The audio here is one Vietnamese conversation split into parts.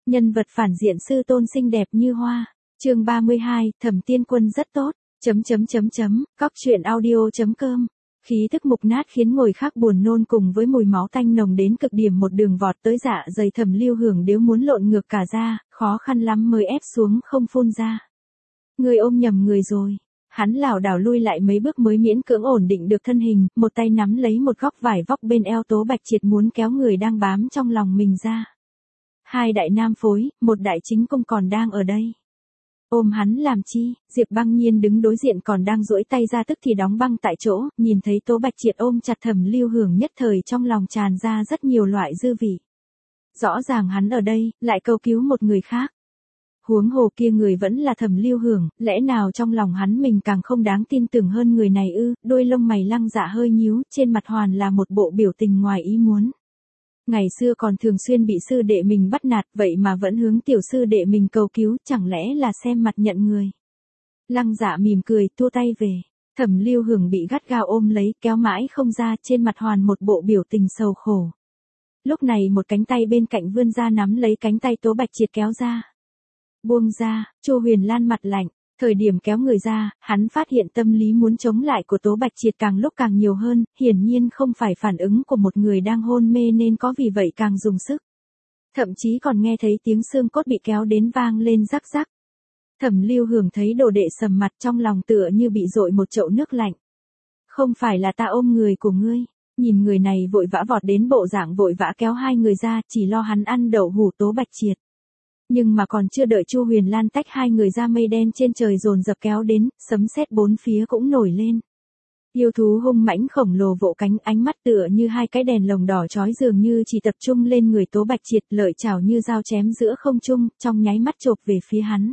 Nhân vật phản diện sư tôn xinh đẹp như hoa. Chương 32, Thẩm Tiên Quân rất tốt. Cóc truyện audio.com. Khí thức mục nát khiến người khác buồn nôn cùng với mùi máu tanh nồng đến cực điểm một đường vọt tới dạ dày Thẩm Lưu Hưởng nếu muốn lộn ngược cả ra, khó khăn lắm mới ép xuống không phun ra. Người ôm nhầm người rồi. Hắn lảo đảo lui lại mấy bước mới miễn cưỡng ổn định được thân hình, một tay nắm lấy một góc vải vóc bên eo Tố Bạch Triệt muốn kéo người đang bám trong lòng mình ra. Hai đại nam phối, một đại chính công còn đang ở đây. Ôm hắn làm chi? Diệp Băng Nhiên đứng đối diện còn đang duỗi tay ra tức thì đóng băng tại chỗ, nhìn thấy Tố Bạch Triệt ôm chặt Thẩm Lưu Hưởng nhất thời trong lòng tràn ra rất nhiều loại dư vị. Rõ ràng hắn ở đây, lại cầu cứu một người khác. Huống hồ kia người vẫn là Thẩm Lưu Hưởng, lẽ nào trong lòng hắn mình càng không đáng tin tưởng hơn người này ư? Đôi lông mày Lăng Dạ hơi nhíu, trên mặt hoàn là một bộ biểu tình ngoài ý muốn. Ngày xưa còn thường xuyên bị sư đệ mình bắt nạt, vậy mà vẫn hướng tiểu sư đệ mình cầu cứu, chẳng lẽ là xem mặt nhận người. Lăng Dạ mỉm cười, thua tay về. Thẩm Lưu Hưởng bị gắt gao ôm lấy, kéo mãi không ra, trên mặt hoàn một bộ biểu tình sầu khổ. Lúc này một cánh tay bên cạnh vươn ra nắm lấy cánh tay Tố Bạch Triệt kéo ra. Buông ra, Chu Huyền Lan mặt lạnh, thời điểm kéo người ra, hắn phát hiện tâm lý muốn chống lại của Tố Bạch Triệt càng lúc càng nhiều hơn, hiển nhiên không phải phản ứng của một người đang hôn mê nên có vì vậy càng dùng sức. Thậm chí còn nghe thấy tiếng xương cốt bị kéo đến vang lên rắc rắc. Thẩm Lưu Hưởng thấy đồ đệ sầm mặt trong lòng tựa như bị dội một chậu nước lạnh. Không phải là ta ôm người của ngươi, nhìn người này vội vã vọt đến bộ dạng vội vã kéo hai người ra chỉ lo hắn ăn đậu hũ Tố Bạch Triệt. Nhưng mà còn chưa đợi Chu Huyền Lan tách hai người ra mây đen trên trời dồn dập kéo đến, sấm sét bốn phía cũng nổi lên. Yêu thú hung mãnh khổng lồ vỗ cánh ánh mắt tựa như hai cái đèn lồng đỏ chói dường như chỉ tập trung lên người Tố Bạch Triệt lợi chảo như dao chém giữa không trung, trong nháy mắt chộp về phía hắn.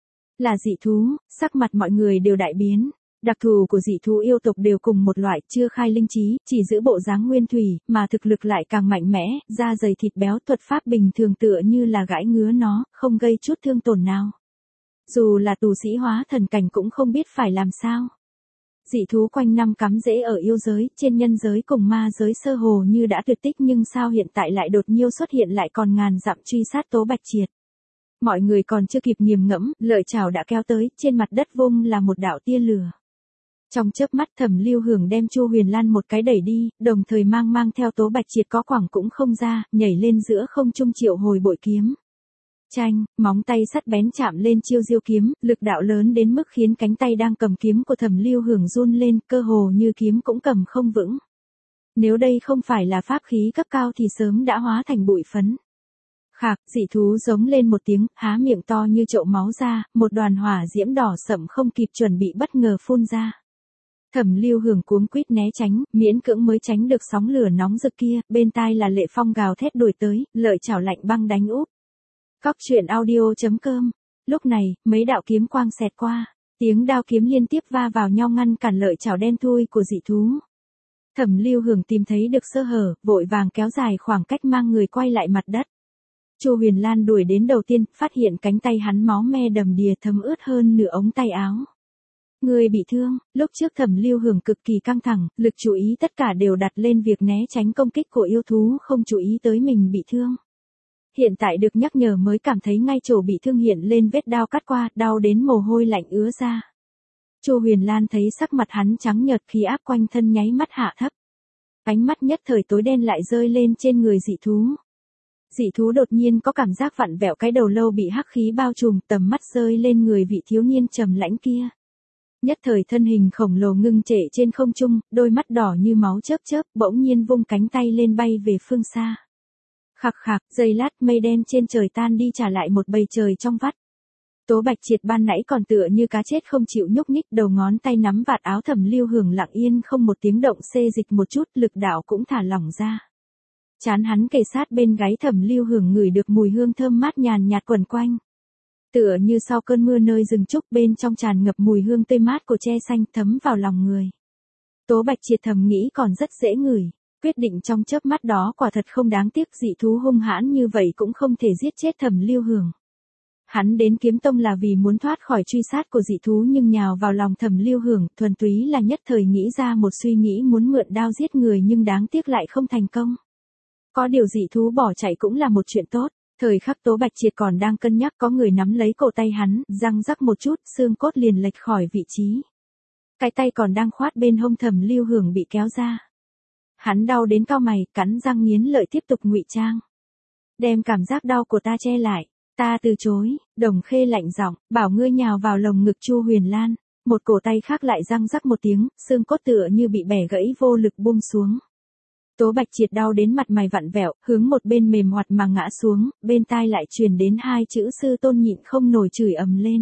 Là dị thú, sắc mặt mọi người đều đại biến. Đặc thù của dị thú yêu tộc đều cùng một loại, chưa khai linh trí, chỉ giữ bộ dáng nguyên thủy, mà thực lực lại càng mạnh mẽ, da dày thịt béo thuật pháp bình thường tựa như là gãi ngứa nó, không gây chút thương tổn nào. Dù là tù sĩ hóa thần cảnh cũng không biết phải làm sao. Dị thú quanh năm cắm rễ ở yêu giới, trên nhân giới cùng ma giới sơ hồ như đã tuyệt tích nhưng sao hiện tại lại đột nhiên xuất hiện lại còn ngàn dặm truy sát Tố Bạch Triệt. Mọi người còn chưa kịp nghiền ngẫm, lợi chảo đã kéo tới, trên mặt đất vung là một đạo tia lửa. Trong chớp mắt Thẩm Lưu Hưởng đem Chu Huyền Lan một cái đẩy đi, đồng thời mang theo Tố Bạch Triệt có quẳng cũng không ra, nhảy lên giữa không trung triệu hồi bội kiếm. Chanh, móng tay sắt bén chạm lên chiêu diêu kiếm, lực đạo lớn đến mức khiến cánh tay đang cầm kiếm của Thẩm Lưu Hưởng run lên, cơ hồ như kiếm cũng cầm không vững. Nếu đây không phải là pháp khí cấp cao thì sớm đã hóa thành bụi phấn. Khạc, dị thú giống lên một tiếng, há miệng to như chậu máu ra, một đoàn hỏa diễm đỏ sậm không kịp chuẩn bị bất ngờ phun ra. Thẩm Lưu Hưởng cuống quýt né tránh, miễn cưỡng mới tránh được sóng lửa nóng rực kia, bên tai là Lệ Phong gào thét đuổi tới, lợi chảo lạnh băng đánh úp. Cóc truyện audio.com. Lúc này, mấy đạo kiếm quang xẹt qua, tiếng đao kiếm liên tiếp va vào nhau ngăn cản lợi chảo đen thui của dị thú. Thẩm Lưu Hưởng tìm thấy được sơ hở, vội vàng kéo dài khoảng cách mang người quay lại mặt đất. Chu Huyền Lan đuổi đến đầu tiên, phát hiện cánh tay hắn máu me đầm đìa thấm ướt hơn nửa ống tay áo. Người bị thương, lúc trước Thẩm Lưu Hưởng cực kỳ căng thẳng, lực chú ý tất cả đều đặt lên việc né tránh công kích của yêu thú, không chú ý tới mình bị thương. Hiện tại được nhắc nhở mới cảm thấy ngay chỗ bị thương hiện lên vết đao cắt qua, đau đến mồ hôi lạnh ứa ra. Chu Huyền Lan thấy sắc mặt hắn trắng nhợt khí áp quanh thân nháy mắt hạ thấp. Ánh mắt nhất thời tối đen lại rơi lên trên người dị thú. Dị thú đột nhiên có cảm giác vặn vẹo cái đầu lâu bị hắc khí bao trùm, tầm mắt rơi lên người vị thiếu niên trầm lãnh kia. Nhất thời thân hình khổng lồ ngưng trệ trên không trung, đôi mắt đỏ như máu chớp chớp, bỗng nhiên vung cánh tay lên bay về phương xa. Khạc khạc, giây lát mây đen trên trời tan đi trả lại một bầy trời trong vắt. Tố Bạch Triệt ban nãy còn tựa như cá chết không chịu nhúc nhích, đầu ngón tay nắm vạt áo Thẩm Lưu Hưởng lặng yên không một tiếng động xê dịch một chút, lực đạo cũng thả lỏng ra. Chán hắn kề sát bên gáy Thẩm Lưu Hưởng ngửi được mùi hương thơm mát nhàn nhạt quẩn quanh. Tựa như sau cơn mưa nơi rừng trúc bên trong tràn ngập mùi hương tươi mát của tre xanh thấm vào lòng người. Tố Bạch Triệt thầm nghĩ còn rất dễ ngửi, quyết định trong chớp mắt đó quả thật không đáng tiếc dị thú hung hãn như vậy cũng không thể giết chết Thẩm Lưu Hưởng. Hắn đến Kiếm Tông là vì muốn thoát khỏi truy sát của dị thú nhưng nhào vào lòng Thẩm Lưu Hưởng thuần túy là nhất thời nghĩ ra một suy nghĩ muốn mượn đao giết người nhưng đáng tiếc lại không thành công. Có điều dị thú bỏ chạy cũng là một chuyện tốt. Thời khắc Tố Bạch Triệt còn đang cân nhắc có người nắm lấy cổ tay hắn, răng rắc một chút, xương cốt liền lệch khỏi vị trí. Cái tay còn đang khoát bên hông Thẩm Lưu Hưởng bị kéo ra. Hắn đau đến cau mày, cắn răng nghiến lợi tiếp tục ngụy trang. Đem cảm giác đau của ta che lại. Ta từ chối, Đồng Khê lạnh giọng, bảo ngươi nhào vào lồng ngực Chu Huyền Lan. Một cổ tay khác lại răng rắc một tiếng, xương cốt tựa như bị bẻ gãy vô lực buông xuống. Tố Bạch Triệt đau đến mặt mày vặn vẹo, hướng một bên mềm hoạt mà ngã xuống, bên tai lại truyền đến hai chữ sư tôn nhịn không nổi chửi ầm lên.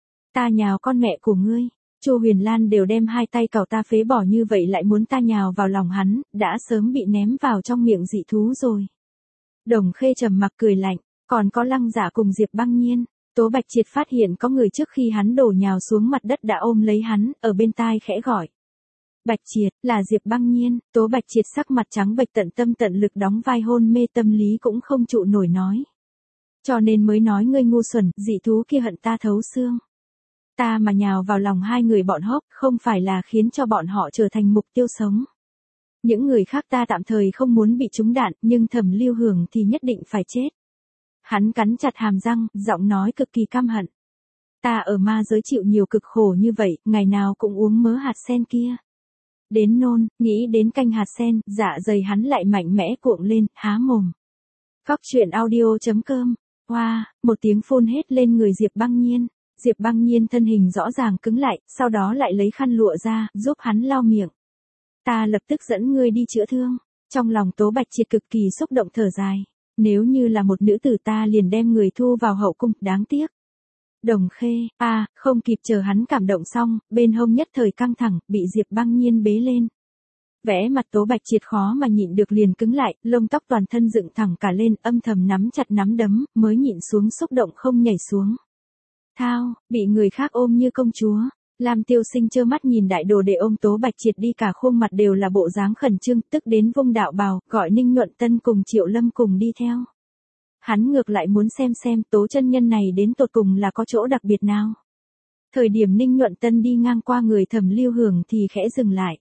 Ta nhào con mẹ của ngươi. Chu Huyền Lan đều đem hai tay cào ta phế bỏ như vậy lại muốn ta nhào vào lòng hắn, đã sớm bị ném vào trong miệng dị thú rồi. Đồng Khê trầm mặc cười lạnh, còn có Lăng Giả cùng Diệp Băng Nhiên. Tố Bạch Triệt phát hiện có người trước khi hắn đổ nhào xuống mặt đất đã ôm lấy hắn, ở bên tai khẽ gọi. Bạch Triệt, là Diệp Băng Nhiên. Tố Bạch Triệt sắc mặt trắng bệch tận tâm tận lực đóng vai hôn mê tâm lý cũng không trụ nổi nói. Cho nên mới nói ngươi ngu xuẩn, dị thú kia hận ta thấu xương. Ta mà nhào vào lòng hai người bọn hốc, không phải là khiến cho bọn họ trở thành mục tiêu sống. Những người khác ta tạm thời không muốn bị trúng đạn, nhưng Thẩm Lưu Hưởng thì nhất định phải chết. Hắn cắn chặt hàm răng, giọng nói cực kỳ căm hận. Ta ở ma giới chịu nhiều cực khổ như vậy, ngày nào cũng uống mớ hạt sen kia. Đến nôn, nghĩ đến canh hạt sen, dạ dày hắn lại mạnh mẽ cuộn lên, há mồm. Cóc truyện audio.com. Wow, một tiếng phun hết lên người Diệp Băng Nhiên. Diệp Băng Nhiên thân hình rõ ràng cứng lại, sau đó lại lấy khăn lụa ra, giúp hắn lau miệng. Ta lập tức dẫn ngươi đi chữa thương. Trong lòng Tố Bạch Triệt cực kỳ xúc động thở dài. Nếu như là một nữ tử ta liền đem người thu vào hậu cung, đáng tiếc. Đồng Khê, không kịp chờ hắn cảm động xong, bên hông nhất thời căng thẳng, bị Diệp Băng Nhiên bế lên. Vẽ mặt Tố Bạch Triệt khó mà nhịn được liền cứng lại, lông tóc toàn thân dựng thẳng cả lên, âm thầm nắm chặt nắm đấm, mới nhịn xuống xúc động không nhảy xuống. Thao, bị người khác ôm như công chúa. Lam Tiêu Sinh trơ mắt nhìn đại đồ đệ ôm Tố Bạch Triệt đi cả khuôn mặt đều là bộ dáng khẩn trương, tức đến vung đạo bào, gọi Ninh Nhuận Tân cùng Triệu Lâm cùng đi theo. Hắn ngược lại muốn xem Tố chân nhân này đến tột cùng là có chỗ đặc biệt nào. Thời điểm Ninh Nhuận Tân đi ngang qua người Thẩm Lưu Hưởng thì khẽ dừng lại.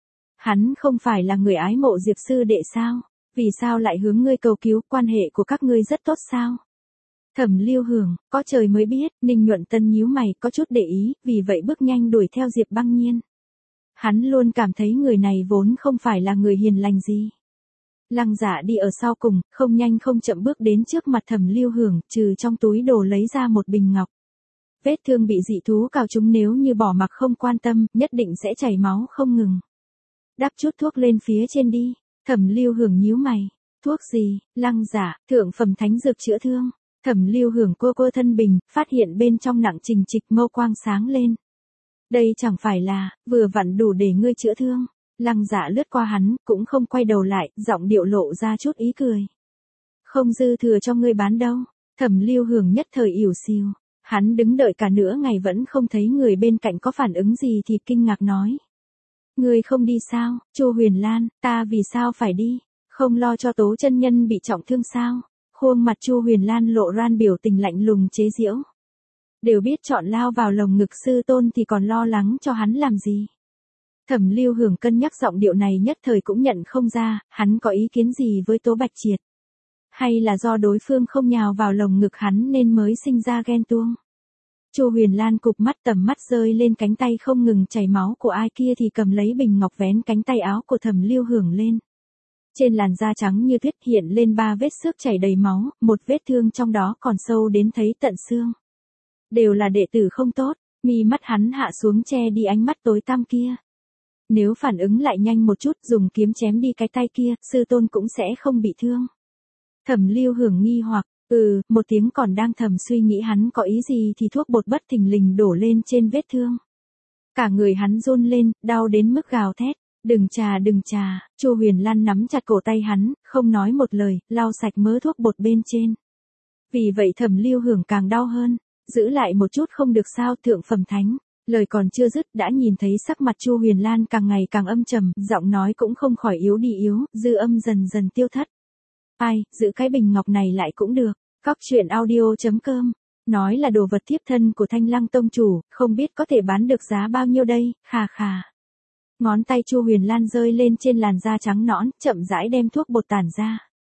Hắn không phải là người ái mộ Diệp sư đệ sao? Vì sao lại hướng ngươi cầu cứu, quan hệ của các ngươi rất tốt sao? Thẩm Lưu Hưởng, có trời mới biết, Ninh Nhuận Tân nhíu mày, có chút để ý, vì vậy bước nhanh đuổi theo Diệp Băng Nhiên. Hắn luôn cảm thấy người này vốn không phải là người hiền lành gì. Lăng Giả đi ở sau cùng, không nhanh không chậm bước đến trước mặt Thẩm Lưu Hưởng, trừ trong túi đồ lấy ra một bình ngọc. Vết thương bị dị thú cào trúng nếu như bỏ mặc không quan tâm, nhất định sẽ chảy máu không ngừng. Đắp chút thuốc lên phía trên đi. Thẩm Lưu Hưởng nhíu mày. Thuốc gì? Lăng Giả, thượng phẩm thánh dược chữa thương. Thẩm Lưu Hưởng cô thân bình, phát hiện bên trong nặng trình trịch mâu quang sáng lên. Đây chẳng phải là, vừa vặn đủ để ngươi chữa thương. Lăng Giả lướt qua hắn, cũng không quay đầu lại, giọng điệu lộ ra chút ý cười. Không dư thừa cho ngươi bán đâu. Thẩm Lưu Hưởng nhất thời ỉu xìu. Hắn đứng đợi cả nửa ngày vẫn không thấy người bên cạnh có phản ứng gì thì kinh ngạc nói. Ngươi không đi sao, Chu Huyền Lan, ta vì sao phải đi? Không lo cho Tố chân nhân bị trọng thương sao? Khuôn mặt Chu Huyền Lan lộ ran biểu tình lạnh lùng chế giễu. Đều biết chọn lao vào lồng ngực sư tôn thì còn lo lắng cho hắn làm gì? Thẩm Lưu Hưởng cân nhắc giọng điệu này nhất thời cũng nhận không ra, hắn có ý kiến gì với Tố Bạch Triệt? Hay là do đối phương không nhào vào lồng ngực hắn nên mới sinh ra ghen tuông? Chu Huyền Lan cụp mắt tầm mắt rơi lên cánh tay không ngừng chảy máu của ai kia thì cầm lấy bình ngọc vén cánh tay áo của Thẩm Lưu Hưởng lên. Trên làn da trắng như tuyết hiện lên 3 vết xước chảy đầy máu, một vết thương trong đó còn sâu đến thấy tận xương. Đều là đệ tử không tốt, mi mắt hắn hạ xuống che đi ánh mắt tối tăm kia. Nếu phản ứng lại nhanh một chút dùng kiếm chém đi cái tay kia, sư tôn cũng sẽ không bị thương. Thẩm Lưu Hưởng nghi hoặc, một tiếng còn đang thầm suy nghĩ hắn có ý gì thì thuốc bột bất thình lình đổ lên trên vết thương. Cả người hắn run lên, đau đến mức gào thét. Đừng trà, Chu Huyền Lan nắm chặt cổ tay hắn, không nói một lời, lau sạch mớ thuốc bột bên trên. Vì vậy Thẩm Lưu Hưởng càng đau hơn, giữ lại một chút không được sao thượng phẩm thánh. Lời còn chưa dứt đã nhìn thấy sắc mặt Chu Huyền Lan càng ngày càng âm trầm, giọng nói cũng không khỏi yếu đi yếu, dư âm dần dần tiêu thất. Ai, giữ cái bình ngọc này lại cũng được. Cóc truyện audio.com. Nói là đồ vật tiếp thân của Thanh Lăng tông chủ, không biết có thể bán được giá bao nhiêu đây, khà khà. Ngón tay Chu Huyền Lan rơi lên trên làn da trắng nõn, chậm rãi đem thuốc bột tản ra.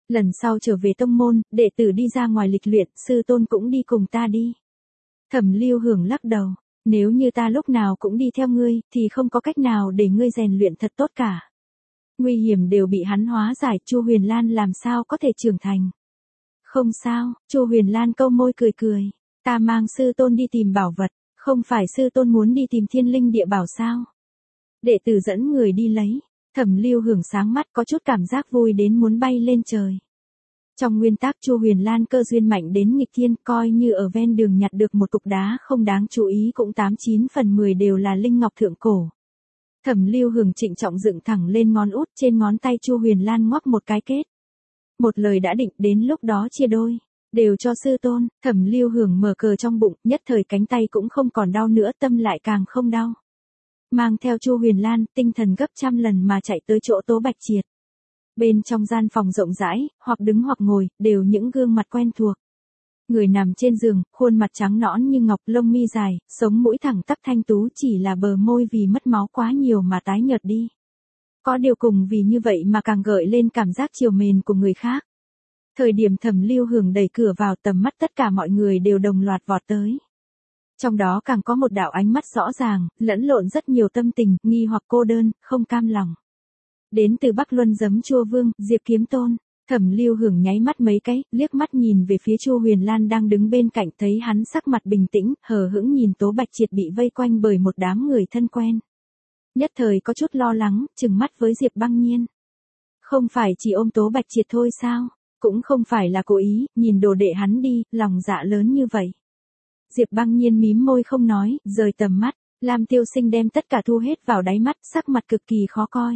Lần sau trở về tông môn, đệ tử đi ra ngoài lịch luyện, sư tôn cũng đi cùng ta đi. Thẩm Lưu Hưởng lắc đầu, nếu như ta lúc nào cũng đi theo ngươi, thì không có cách nào để ngươi rèn luyện thật tốt cả. Nguy hiểm đều bị hắn hóa giải, Chu Huyền Lan làm sao có thể trưởng thành. Không sao, Chu Huyền Lan câu môi cười cười, ta mang sư tôn đi tìm bảo vật, không phải sư tôn muốn đi tìm thiên linh địa bảo sao. Đệ tử dẫn người đi lấy, Thẩm Lưu Hưởng sáng mắt có chút cảm giác vui đến muốn bay lên trời. Trong nguyên tắc Chu Huyền Lan cơ duyên mạnh đến nghịch thiên, coi như ở ven đường nhặt được một cục đá không đáng chú ý cũng 89/10 đều là linh ngọc thượng cổ. Thẩm Lưu Hưởng trịnh trọng dựng thẳng lên ngón út, trên ngón tay Chu Huyền Lan ngoắc một cái kết. Một lời đã định, đến lúc đó chia đôi, đều cho sư tôn. Thẩm Lưu Hưởng mở cờ trong bụng, nhất thời cánh tay cũng không còn đau nữa, tâm lại càng không đau. Mang theo Chu Huyền Lan, tinh thần gấp trăm lần mà chạy tới chỗ Tố Bạch Triệt. Bên trong gian phòng rộng rãi, hoặc đứng hoặc ngồi, đều những gương mặt quen thuộc. Người nằm trên giường, khuôn mặt trắng nõn như ngọc, lông mi dài, sống mũi thẳng tắp thanh tú, chỉ là bờ môi vì mất máu quá nhiều mà tái nhợt đi. Có điều cùng vì như vậy mà càng gợi lên cảm giác chiều mến của người khác. Thời điểm Thẩm Lưu Hưởng đẩy cửa vào, tầm mắt tất cả mọi người đều đồng loạt vọt tới. Trong đó càng có một đạo ánh mắt rõ ràng, lẫn lộn rất nhiều tâm tình, nghi hoặc cô đơn, không cam lòng. Đến từ Bắc Luân Giấm Chua Vương, Diệp Kiếm Tôn. Thẩm Lưu Hưởng nháy mắt mấy cái, liếc mắt nhìn về phía Chu Huyền Lan đang đứng bên cạnh, thấy hắn sắc mặt bình tĩnh, hờ hững nhìn Tố Bạch Triệt bị vây quanh bởi một đám người thân quen. Nhất thời có chút lo lắng, trừng mắt với Diệp Băng Nhiên. Không phải chỉ ôm Tố Bạch Triệt thôi sao? Cũng không phải là cố ý, nhìn đồ đệ hắn đi, lòng dạ lớn như vậy. Diệp Băng Nhiên mím môi không nói, rời tầm mắt, Lam Tiêu Sinh đem tất cả thu hết vào đáy mắt, sắc mặt cực kỳ khó coi.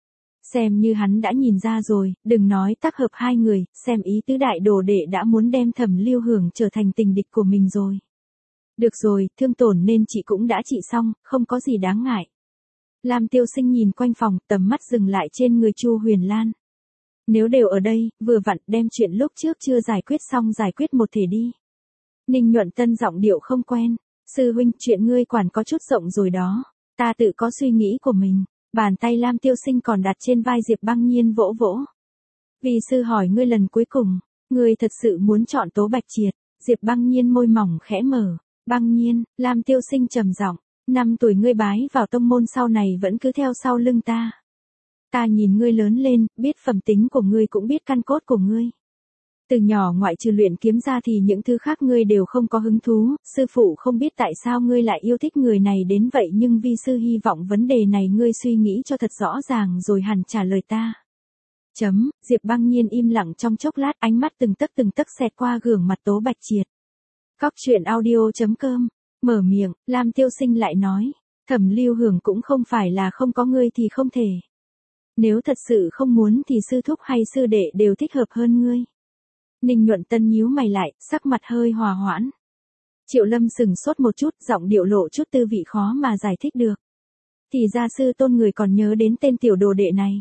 Xem như hắn đã nhìn ra rồi, đừng nói tác hợp hai người, xem ý tứ đại đồ đệ đã muốn đem Thẩm Lưu Hưởng trở thành tình địch của mình rồi. Được rồi, thương tổn nên chị cũng đã trị xong, không có gì đáng ngại. Lam Tiêu Sinh nhìn quanh phòng, tầm mắt dừng lại trên người Chu Huyền Lan. Nếu đều ở đây, vừa vặn đem chuyện lúc trước chưa giải quyết xong giải quyết một thể đi. Ninh Nhuận Tân giọng điệu không quen, sư huynh, chuyện ngươi quản có chút rộng rồi đó, ta tự có suy nghĩ của mình. Bàn tay Lam Tiêu Sinh còn đặt trên vai Diệp Băng Nhiên vỗ vỗ. Vì sư hỏi ngươi lần cuối cùng, ngươi thật sự muốn chọn Tố Bạch Triệt? Diệp Băng Nhiên môi mỏng khẽ mở. Băng Nhiên, Lam Tiêu Sinh trầm giọng, 5 tuổi ngươi bái vào tông môn, sau này vẫn cứ theo sau lưng ta. Ta nhìn ngươi lớn lên, biết phẩm tính của ngươi cũng biết căn cốt của ngươi. Từ nhỏ ngoại trừ luyện kiếm ra thì những thứ khác ngươi đều không có hứng thú, sư phụ không biết tại sao ngươi lại yêu thích người này đến vậy, nhưng vi sư hy vọng vấn đề này ngươi suy nghĩ cho thật rõ ràng rồi hẳn trả lời ta. Diệp Băng Nhiên im lặng trong chốc lát, ánh mắt từng tấc xẹt qua gương mặt Tố Bạch Triệt. Cóc truyện audio.com, mở miệng, Lam Tiêu Sinh lại nói, Thẩm Lưu Hưởng cũng không phải là không có ngươi thì không thể. Nếu thật sự không muốn thì sư thúc hay sư đệ đều thích hợp hơn ngươi. Ninh Nhuận Tân nhíu mày lại, sắc mặt hơi hòa hoãn. Triệu Lâm sừng sốt một chút, giọng điệu lộ chút tư vị khó mà giải thích được. Thì ra sư tôn người còn nhớ đến tên tiểu đồ đệ này.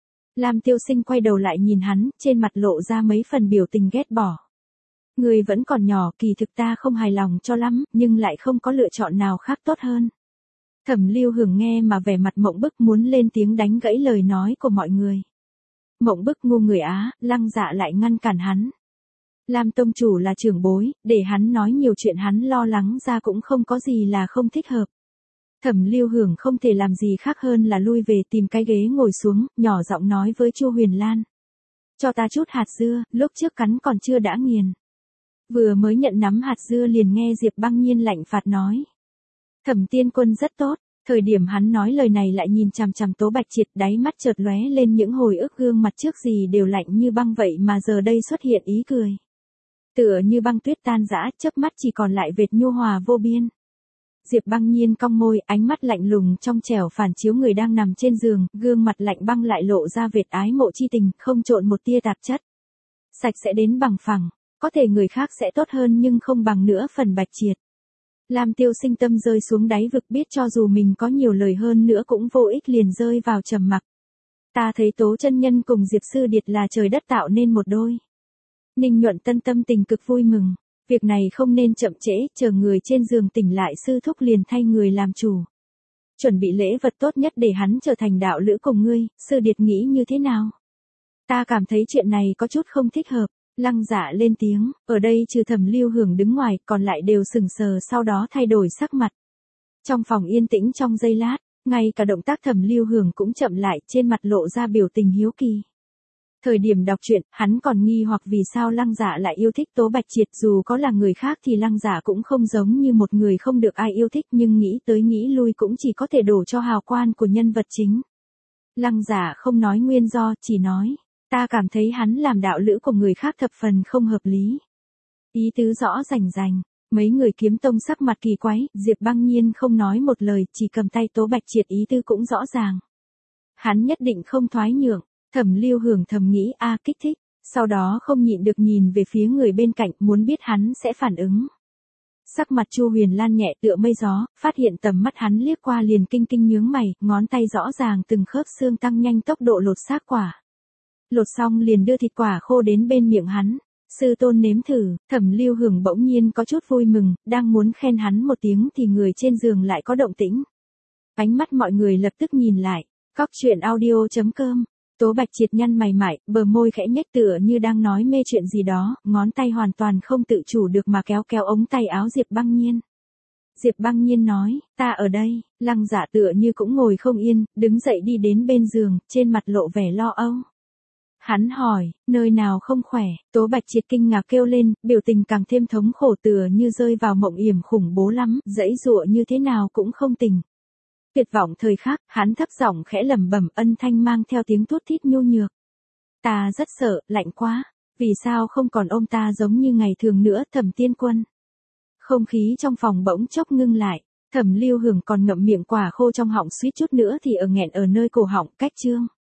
Lam Tiêu Sinh quay đầu lại nhìn hắn, trên mặt lộ ra mấy phần biểu tình ghét bỏ. Người vẫn còn nhỏ, kỳ thực ta không hài lòng cho lắm, nhưng lại không có lựa chọn nào khác tốt hơn. Thẩm Lưu Hưởng nghe mà vẻ mặt mộng bức, muốn lên tiếng đánh gãy lời nói của mọi người. Mộng bức ngu người Á, Lăng Dạ lại ngăn cản hắn. Lam tông chủ là trưởng bối, để hắn nói nhiều chuyện hắn lo lắng ra cũng không có gì là không thích hợp. Thẩm Lưu Hưởng không thể làm gì khác hơn là lui về tìm cái ghế ngồi xuống, nhỏ giọng nói với Chu Huyền Lan. Cho ta chút hạt dưa, lúc trước cắn còn chưa đã nghiền. Vừa mới nhận nắm hạt dưa liền nghe Diệp Băng Nhiên lạnh phạt nói. Thẩm Tiên Quân rất tốt, thời điểm hắn nói lời này lại nhìn chằm chằm Tố Bạch Triệt, đáy mắt chợt lóe lên những hồi ức, gương mặt trước gì đều lạnh như băng vậy mà giờ đây xuất hiện ý cười. Tựa như băng tuyết tan rã, chớp mắt chỉ còn lại vệt nhu hòa vô biên. Diệp Băng Nhiên cong môi, ánh mắt lạnh lùng trong trẻo phản chiếu người đang nằm trên giường, gương mặt lạnh băng lại lộ ra vệt ái mộ chi tình, không trộn một tia tạp chất. Sạch sẽ đến bằng phẳng, có thể người khác sẽ tốt hơn nhưng không bằng nữa phần Bạch Triệt. Lam Tiêu Sinh tâm rơi xuống đáy vực, biết cho dù mình có nhiều lời hơn nữa cũng vô ích, liền rơi vào trầm mặc. Ta thấy Tố chân nhân cùng Diệp sư điệt là trời đất tạo nên một đôi. Ninh Nhuận Tân tâm tình cực vui mừng, việc này không nên chậm trễ, chờ người trên giường tỉnh lại sư thúc liền thay người làm chủ. Chuẩn bị lễ vật tốt nhất để hắn trở thành đạo lữ cùng ngươi, sư điệt nghĩ như thế nào? Ta cảm thấy chuyện này có chút không thích hợp. Lăng Dạ lên tiếng, ở đây trừ Thẩm Lưu Hưởng đứng ngoài, còn lại đều sững sờ sau đó thay đổi sắc mặt. Trong phòng yên tĩnh trong giây lát, ngay cả động tác Thẩm Lưu Hưởng cũng chậm lại, trên mặt lộ ra biểu tình hiếu kỳ. Thời điểm đọc truyện, hắn còn nghi hoặc vì sao Lăng Dạ lại yêu thích Tố Bạch Triệt, dù có là người khác thì Lăng Dạ cũng không giống như một người không được ai yêu thích, nhưng nghĩ tới nghĩ lui cũng chỉ có thể đổ cho hào quang của nhân vật chính. Lăng Dạ không nói nguyên do, chỉ nói, ta cảm thấy hắn làm đạo lữ của người khác thập phần không hợp lý. Ý tứ rõ rành rành, mấy người kiếm tông sắc mặt kỳ quái, Diệp Băng Nhiên không nói một lời, chỉ cầm tay Tố Bạch Triệt, ý tứ cũng rõ ràng. Hắn nhất định không thoái nhượng. Thẩm Lưu Hưởng thầm nghĩ kích thích, sau đó không nhịn được nhìn về phía người bên cạnh, muốn biết hắn sẽ phản ứng. Sắc mặt Chu Huyền Lan nhẹ tựa mây gió, phát hiện tầm mắt hắn liếc qua liền kinh kinh nhướng mày, ngón tay rõ ràng từng khớp xương tăng nhanh tốc độ lột xác quả. Lột xong liền đưa thịt quả khô đến bên miệng hắn. Sư tôn nếm thử. Thẩm Lưu Hưởng bỗng nhiên có chút vui mừng, đang muốn khen hắn một tiếng thì người trên giường lại có động tĩnh. Ánh mắt mọi người lập tức nhìn lại. Cóc truyện audio.com. Tố Bạch Triệt nhăn mày mải, bờ môi khẽ nhếch tựa như đang nói mê chuyện gì đó, ngón tay hoàn toàn không tự chủ được mà kéo kéo ống tay áo Diệp Băng Nhiên. Diệp Băng Nhiên nói, ta ở đây. Lăng Dạ tựa như cũng ngồi không yên, đứng dậy đi đến bên giường, trên mặt lộ vẻ lo âu. Hắn hỏi, nơi nào không khỏe? Tố Bạch Triệt kinh ngạc kêu lên, biểu tình càng thêm thống khổ, tựa như rơi vào mộng yểm khủng bố lắm, giãy giụa như thế nào cũng không tỉnh. Tuyệt vọng thời khắc, hắn thấp giọng khẽ lẩm bẩm, âm thanh mang theo tiếng thút thít nhu nhược. Ta rất sợ, lạnh quá. Vì sao không còn ôm ta giống như ngày thường nữa, Thẩm Tiên Quân? Không khí trong phòng bỗng chốc ngưng lại. Thẩm Lưu Hưởng còn ngậm miệng quả khô trong họng, suýt chút nữa thì nghẹn ở nơi cổ họng, cách chương.